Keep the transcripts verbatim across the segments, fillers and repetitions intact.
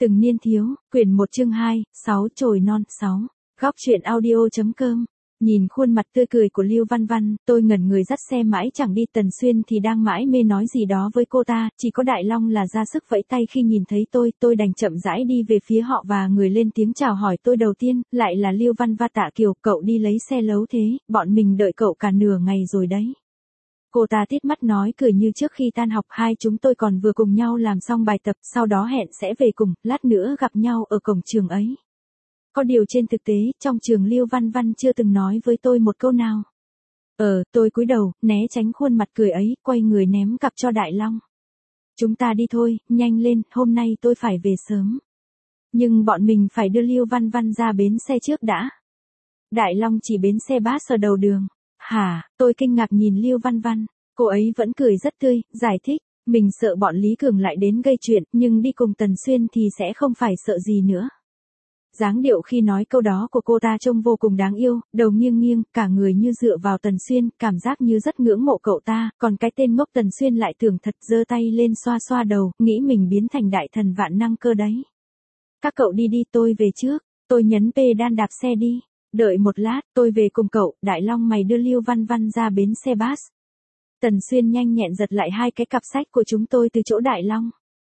Từng niên thiếu, quyển một chương hai, sáu chồi non, sáu. Góc truyện audio.com. Nhìn khuôn mặt tươi cười của Lưu Văn Văn, tôi ngẩn người dắt xe mãi chẳng đi. Tần Xuyên thì đang mãi mê nói gì đó với cô ta, chỉ có Đại Long là ra sức vẫy tay khi nhìn thấy tôi. Tôi đành chậm rãi đi về phía họ và người lên tiếng chào hỏi tôi đầu tiên, lại là Lưu Văn và Tạ Kiều. Cậu đi lấy xe lấu thế, bọn mình đợi cậu cả nửa ngày rồi đấy. Cô ta tít mắt nói cười như trước khi tan học. Hai chúng tôi còn vừa cùng nhau làm xong bài tập, sau đó hẹn sẽ về cùng, lát nữa gặp nhau ở cổng trường ấy. Có điều trên thực tế, trong trường Lưu Văn Văn chưa từng nói với tôi một câu nào. Ờ, tôi cúi đầu, né tránh khuôn mặt cười ấy, quay người ném cặp cho Đại Long. Chúng ta đi thôi, nhanh lên, hôm nay tôi phải về sớm. Nhưng bọn mình phải đưa Lưu Văn Văn ra bến xe trước đã. Đại Long chỉ bến xe bus ở đầu đường. Hả, tôi kinh ngạc nhìn Lưu Văn Văn, cô ấy vẫn cười rất tươi, giải thích, mình sợ bọn Lý Cường lại đến gây chuyện, nhưng đi cùng Tần Xuyên thì sẽ không phải sợ gì nữa. Dáng điệu khi nói câu đó của cô ta trông vô cùng đáng yêu, đầu nghiêng nghiêng, cả người như dựa vào Tần Xuyên, cảm giác như rất ngưỡng mộ cậu ta, còn cái tên ngốc Tần Xuyên lại tưởng thật, giơ tay lên xoa xoa đầu, nghĩ mình biến thành đại thần vạn năng cơ đấy. Các cậu đi đi, tôi về trước, tôi nhấn pedal đạp xe đi. Đợi một lát, tôi về cùng cậu. Đại Long mày đưa Lưu Văn Văn ra bến xe bus. Tần Xuyên nhanh nhẹn giật lại hai cái cặp sách của chúng tôi từ chỗ Đại Long.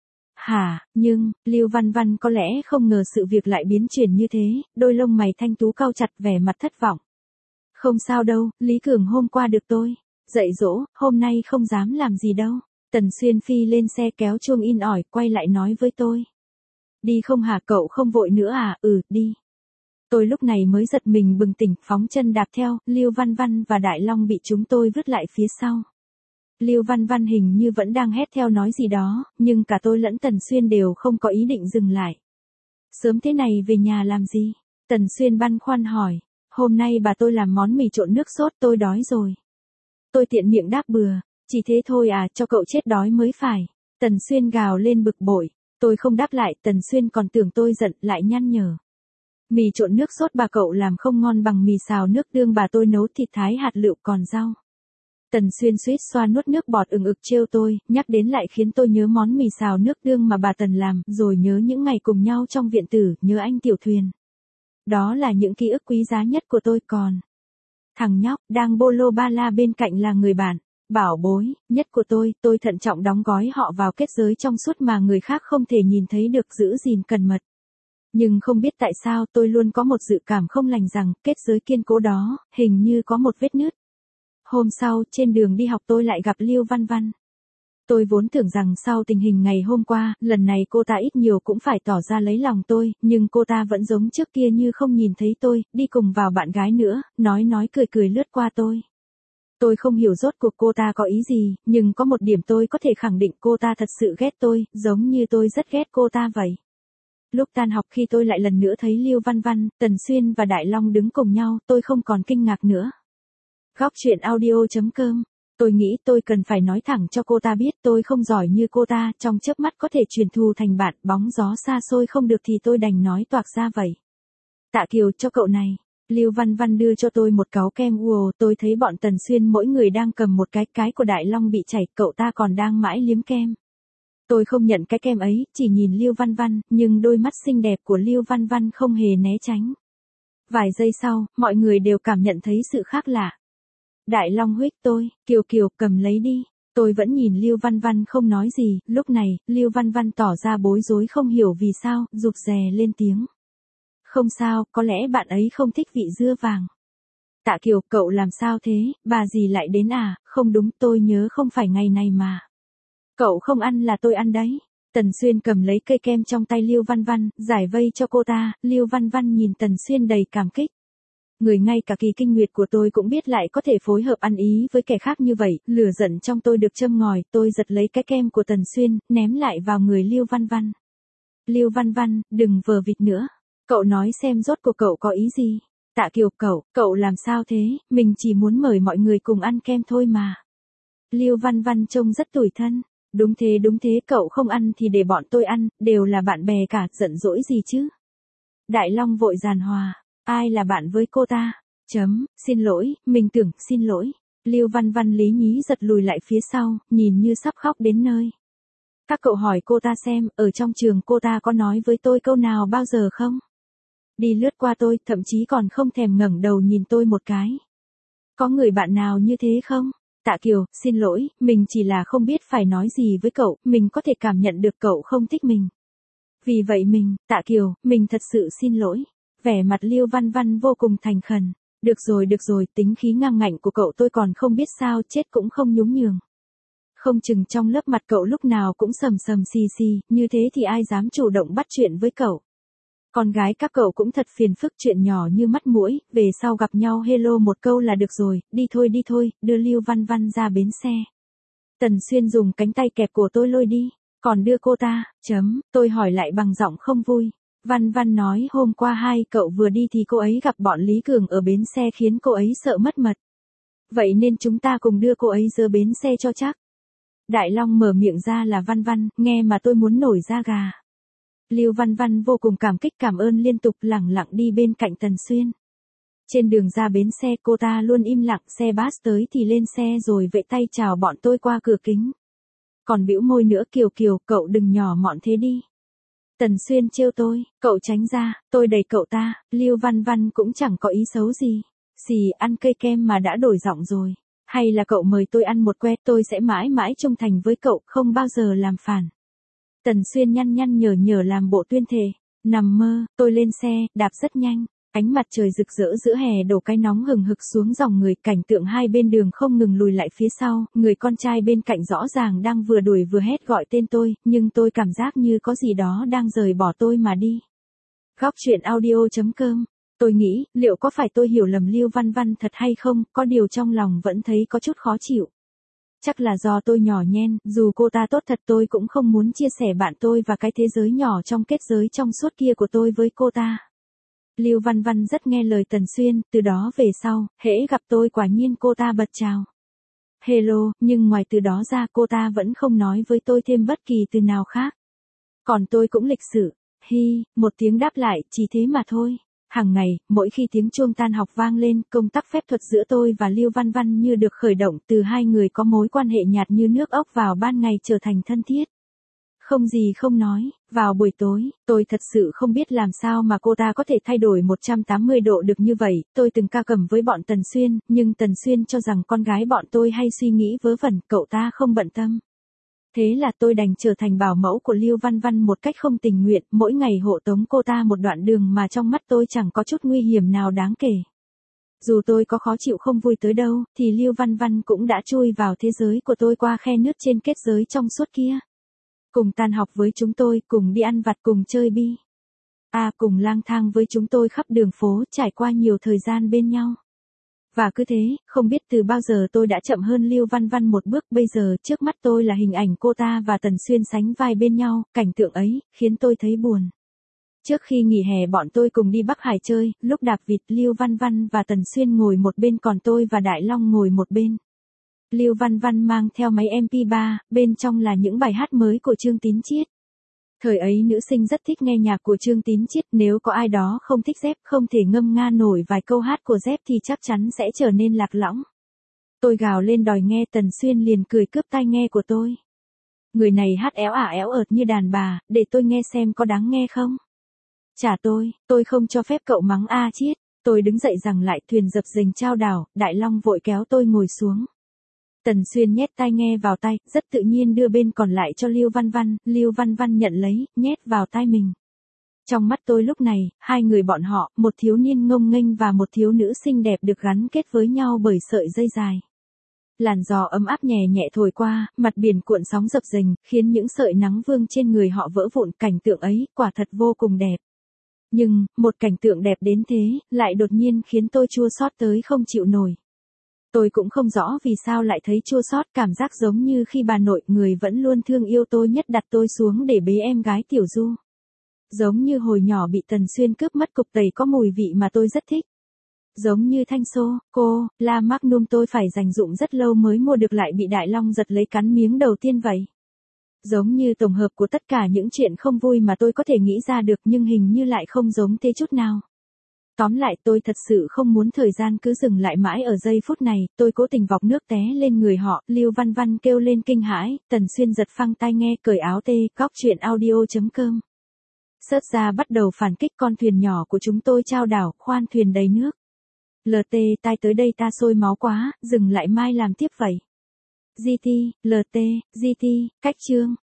Hả, nhưng, Lưu Văn Văn có lẽ không ngờ sự việc lại biến chuyển như thế, đôi lông mày thanh tú cau chặt, vẻ mặt thất vọng. Không sao đâu, Lý Cường hôm qua được tôi dạy dỗ, hôm nay không dám làm gì đâu. Tần Xuyên phi lên xe kéo chuông in ỏi, quay lại nói với tôi. Đi không hả, cậu không vội nữa à? Ừ, đi. Tôi lúc này mới giật mình bừng tỉnh, phóng chân đạp theo. Lưu Văn Văn và Đại Long bị chúng tôi vứt lại phía sau. Lưu Văn Văn hình như vẫn đang hét theo nói gì đó, nhưng cả tôi lẫn Tần Xuyên đều không có ý định dừng lại. Sớm thế này về nhà làm gì? Tần Xuyên băn khoăn hỏi. Hôm nay bà tôi làm món mì trộn nước sốt, tôi đói rồi. Tôi tiện miệng đáp bừa. Chỉ thế thôi à, cho cậu chết đói mới phải. Tần Xuyên gào lên bực bội. Tôi không đáp lại, Tần Xuyên còn tưởng tôi giận, lại nhăn nhở. Mì trộn nước sốt bà cậu làm không ngon bằng mì xào nước tương bà tôi nấu, thịt thái hạt lựu còn rau. Tần Xuyên suýt xoa nuốt nước bọt ừng ực trêu tôi, nhắc đến lại khiến tôi nhớ món mì xào nước tương mà bà Tần làm, rồi nhớ những ngày cùng nhau trong viện tử, nhớ anh Tiểu Thuyền. Đó là những ký ức quý giá nhất của tôi. Còn thằng nhóc đang bolo ba la bên cạnh là người bạn bảo bối nhất của tôi. Tôi thận trọng đóng gói họ vào kết giới trong suốt mà người khác không thể nhìn thấy được, giữ gìn cẩn mật. Nhưng không biết tại sao tôi luôn có một dự cảm không lành rằng kết giới kiên cố đó hình như có một vết nứt. Hôm sau, trên đường đi học tôi lại gặp Lưu Văn Văn. Tôi vốn tưởng rằng sau tình hình ngày hôm qua, lần này cô ta ít nhiều cũng phải tỏ ra lấy lòng tôi, nhưng cô ta vẫn giống trước kia như không nhìn thấy tôi, đi cùng vào bạn gái nữa, nói nói cười cười lướt qua tôi. Tôi không hiểu rốt cuộc cô ta có ý gì, nhưng có một điểm tôi có thể khẳng định, cô ta thật sự ghét tôi, giống như tôi rất ghét cô ta vậy. Lúc tan học khi tôi lại lần nữa thấy Lưu Văn Văn, Tần Xuyên và Đại Long đứng cùng nhau, tôi không còn kinh ngạc nữa. Góc truyện audio.com. Tôi nghĩ tôi cần phải nói thẳng cho cô ta biết tôi không giỏi như cô ta, trong chớp mắt có thể truyền thù thành bạn, bóng gió xa xôi không được thì tôi đành nói toạc ra vậy. Tạ Kiều, cho cậu này. Lưu Văn Văn đưa cho tôi một cáu kem wow, tôi thấy bọn Tần Xuyên mỗi người đang cầm một cái, cái của Đại Long bị chảy, cậu ta còn đang mãi liếm kem. Tôi không nhận cái kem ấy, chỉ nhìn Lưu Văn Văn, nhưng đôi mắt xinh đẹp của Lưu Văn Văn không hề né tránh. Vài giây sau, mọi người đều cảm nhận thấy sự khác lạ. Đại Long huých tôi, Kiều Kiều, cầm lấy đi. Tôi vẫn nhìn Lưu Văn Văn không nói gì, lúc này, Lưu Văn Văn tỏ ra bối rối không hiểu vì sao, rụt rè lên tiếng. Không sao, có lẽ bạn ấy không thích vị dưa vàng. Tạ Kiều, cậu làm sao thế, bà gì lại đến à? Không đúng, tôi nhớ không phải ngày này mà. Cậu không ăn là tôi ăn đấy. Tần Xuyên cầm lấy cây kem trong tay Lưu Văn Văn, giải vây cho cô ta. Lưu Văn Văn nhìn Tần Xuyên đầy cảm kích. Người ngay cả Kỳ Kinh Nguyệt của tôi cũng biết lại có thể phối hợp ăn ý với kẻ khác như vậy, lửa giận trong tôi được châm ngòi, tôi giật lấy cái kem của Tần Xuyên, ném lại vào người Lưu Văn Văn. Lưu Văn Văn, đừng vờ vịt nữa. Cậu nói xem rốt cuộc cậu có ý gì? Tạ Kiều, cậu, cậu làm sao thế, mình chỉ muốn mời mọi người cùng ăn kem thôi mà. Lưu Văn Văn trông rất tủi thân. Đúng thế đúng thế, cậu không ăn thì để bọn tôi ăn, đều là bạn bè cả, giận dỗi gì chứ. Đại Long vội giàn hòa, ai là bạn với cô ta? Chấm, xin lỗi, mình tưởng, xin lỗi. Lưu Văn Văn lý nhí giật lùi lại phía sau, nhìn như sắp khóc đến nơi. Các cậu hỏi cô ta xem, ở trong trường cô ta có nói với tôi câu nào bao giờ không? Đi lướt qua tôi, thậm chí còn không thèm ngẩng đầu nhìn tôi một cái. Có người bạn nào như thế không? Tạ Kiều, xin lỗi, mình chỉ là không biết phải nói gì với cậu, mình có thể cảm nhận được cậu không thích mình. Vì vậy mình, Tạ Kiều, mình thật sự xin lỗi. Vẻ mặt Lưu Văn Văn vô cùng thành khẩn. Được rồi được rồi, tính khí ngang ngạnh của cậu tôi còn không biết sao chết cũng không nhún nhường. Không chừng trong lớp mặt cậu lúc nào cũng sầm sầm xì xì, như thế thì ai dám chủ động bắt chuyện với cậu. Con gái các cậu cũng thật phiền phức, chuyện nhỏ như mắt mũi, về sau gặp nhau hello một câu là được rồi, đi thôi đi thôi, đưa Lưu Văn Văn ra bến xe. Tần Xuyên dùng cánh tay kẹp cổ tôi lôi đi, còn đưa cô ta, chấm, tôi hỏi lại bằng giọng không vui. Văn Văn nói hôm qua hai cậu vừa đi thì cô ấy gặp bọn Lý Cường ở bến xe khiến cô ấy sợ mất mật. Vậy nên chúng ta cùng đưa cô ấy ra bến xe cho chắc. Đại Long mở miệng ra là Văn Văn, nghe mà tôi muốn nổi da gà. Lưu Văn Văn vô cùng cảm kích cảm ơn liên tục lẳng lặng đi bên cạnh Tần Xuyên. Trên đường ra bến xe cô ta luôn im lặng, xe bus tới thì lên xe rồi vẫy tay chào bọn tôi qua cửa kính. Còn bĩu môi nữa, Kiều Kiều, cậu đừng nhỏ mọn thế đi. Tần Xuyên trêu tôi, cậu tránh ra, tôi đẩy cậu ta, Lưu Văn Văn cũng chẳng có ý xấu gì. Xì, ăn cây kem mà đã đổi giọng rồi. Hay là cậu mời tôi ăn một que, tôi sẽ mãi mãi trung thành với cậu, không bao giờ làm phản. Tần Xuyên nhăn nhăn nhở nhở làm bộ tuyên thệ. Nằm mơ, tôi lên xe, đạp rất nhanh. Ánh mặt trời rực rỡ giữa hè đổ cái nóng hừng hực xuống dòng người, cảnh tượng hai bên đường không ngừng lùi lại phía sau, người con trai bên cạnh rõ ràng đang vừa đuổi vừa hét gọi tên tôi, nhưng tôi cảm giác như có gì đó đang rời bỏ tôi mà đi. Góc truyện audio chấm com. Tôi nghĩ, liệu có phải tôi hiểu lầm Lưu Văn Văn thật hay không, có điều trong lòng vẫn thấy có chút khó chịu. Chắc là do tôi nhỏ nhen, dù cô ta tốt thật tôi cũng không muốn chia sẻ bạn tôi và cái thế giới nhỏ trong kết giới trong suốt kia của tôi với cô ta. Lưu Văn Văn rất nghe lời Tần Xuyên, từ đó về sau, hễ gặp tôi quả nhiên cô ta bật chào. Hello, nhưng ngoài từ đó ra cô ta vẫn không nói với tôi thêm bất kỳ từ nào khác. Còn tôi cũng lịch sự, hi, một tiếng đáp lại, chỉ thế mà thôi. Hàng ngày, mỗi khi tiếng chuông tan học vang lên, công tác phép thuật giữa tôi và Lưu Văn Văn như được khởi động, từ hai người có mối quan hệ nhạt như nước ốc vào ban ngày trở thành thân thiết. Không gì không nói, vào buổi tối, tôi thật sự không biết làm sao mà cô ta có thể thay đổi một trăm tám mươi độ được như vậy, tôi từng ca cẩm với bọn Tần Xuyên, nhưng Tần Xuyên cho rằng con gái bọn tôi hay suy nghĩ vớ vẩn, cậu ta không bận tâm. Thế là tôi đành trở thành bảo mẫu của Lưu Văn Văn một cách không tình nguyện, mỗi ngày hộ tống cô ta một đoạn đường mà trong mắt tôi chẳng có chút nguy hiểm nào đáng kể. Dù tôi có khó chịu không vui tới đâu, thì Lưu Văn Văn cũng đã chui vào thế giới của tôi qua khe nứt trên kết giới trong suốt kia. Cùng tan học với chúng tôi, cùng đi ăn vặt, cùng chơi bi. À, cùng lang thang với chúng tôi khắp đường phố, trải qua nhiều thời gian bên nhau. Và cứ thế, không biết từ bao giờ tôi đã chậm hơn Lưu Văn Văn một bước, bây giờ trước mắt tôi là hình ảnh cô ta và Tần Xuyên sánh vai bên nhau, cảnh tượng ấy, khiến tôi thấy buồn. Trước khi nghỉ hè bọn tôi cùng đi Bắc Hải chơi, lúc đạp vịt Lưu Văn Văn và Tần Xuyên ngồi một bên còn tôi và Đại Long ngồi một bên. Lưu Văn Văn mang theo máy em pê ba, bên trong là những bài hát mới của Trương Tín Chiết. Thời ấy nữ sinh rất thích nghe nhạc của Trương Tín Chiết, nếu có ai đó không thích Dép, không thể ngâm nga nổi vài câu hát của Dép thì chắc chắn sẽ trở nên lạc lõng. Tôi gào lên đòi nghe, Tần Xuyên liền cười cướp tai nghe của tôi. Người này hát éo ả éo ợt như đàn bà, để tôi nghe xem có đáng nghe không. Trả tôi, tôi không cho phép cậu mắng A Chiết. Tôi đứng dậy rằng lại, thuyền dập dềnh chao đảo, Đại Long vội kéo tôi ngồi xuống. Tần Xuyên nhét tai nghe vào tay, rất tự nhiên đưa bên còn lại cho Lưu Văn Văn, Lưu Văn Văn nhận lấy, nhét vào tai mình. Trong mắt tôi lúc này, hai người bọn họ, một thiếu niên ngông nghênh và một thiếu nữ xinh đẹp được gắn kết với nhau bởi sợi dây dài. Làn gió ấm áp nhẹ nhẹ thổi qua, mặt biển cuộn sóng dập dềnh, khiến những sợi nắng vương trên người họ vỡ vụn, cảnh tượng ấy, quả thật vô cùng đẹp. Nhưng, một cảnh tượng đẹp đến thế, lại đột nhiên khiến tôi chua xót tới không chịu nổi. Tôi cũng không rõ vì sao lại thấy chua xót, cảm giác giống như khi bà nội, người vẫn luôn thương yêu tôi nhất, đặt tôi xuống để bế em gái Tiểu Du. Giống như hồi nhỏ bị Tần Xuyên cướp mất cục tẩy có mùi vị mà tôi rất thích. Giống như Thanh Xô, cô, La Magnum tôi phải dành dụm rất lâu mới mua được lại bị Đại Long giật lấy cắn miếng đầu tiên vậy. Giống như tổng hợp của tất cả những chuyện không vui mà tôi có thể nghĩ ra được nhưng hình như lại không giống thế chút nào. Tóm lại tôi thật sự không muốn thời gian cứ dừng lại mãi ở giây phút này, tôi cố tình vọc nước té lên người họ, Lưu Văn Văn kêu lên kinh hãi, Tần Xuyên giật phăng tai nghe cởi áo tê, góc chuyện audio.com. Sớt ra bắt đầu phản kích con thuyền nhỏ của chúng tôi trao đảo, khoan thuyền đầy nước. lờ tê tai tới đây ta sôi máu quá, dừng lại mai làm tiếp vậy. giê tê, lờ tê, giê tê, cách chương.